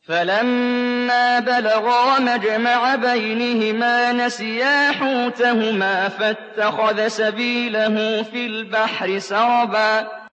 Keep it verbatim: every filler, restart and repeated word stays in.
فَلَمَّا بَلَغَا مَجْمَعَ بَيْنِهِمَا نَسِيَا حُوتَهُمَا فَاتَّخَذَ سَبِيلَهُ فِي الْبَحْرِ سَرَبًا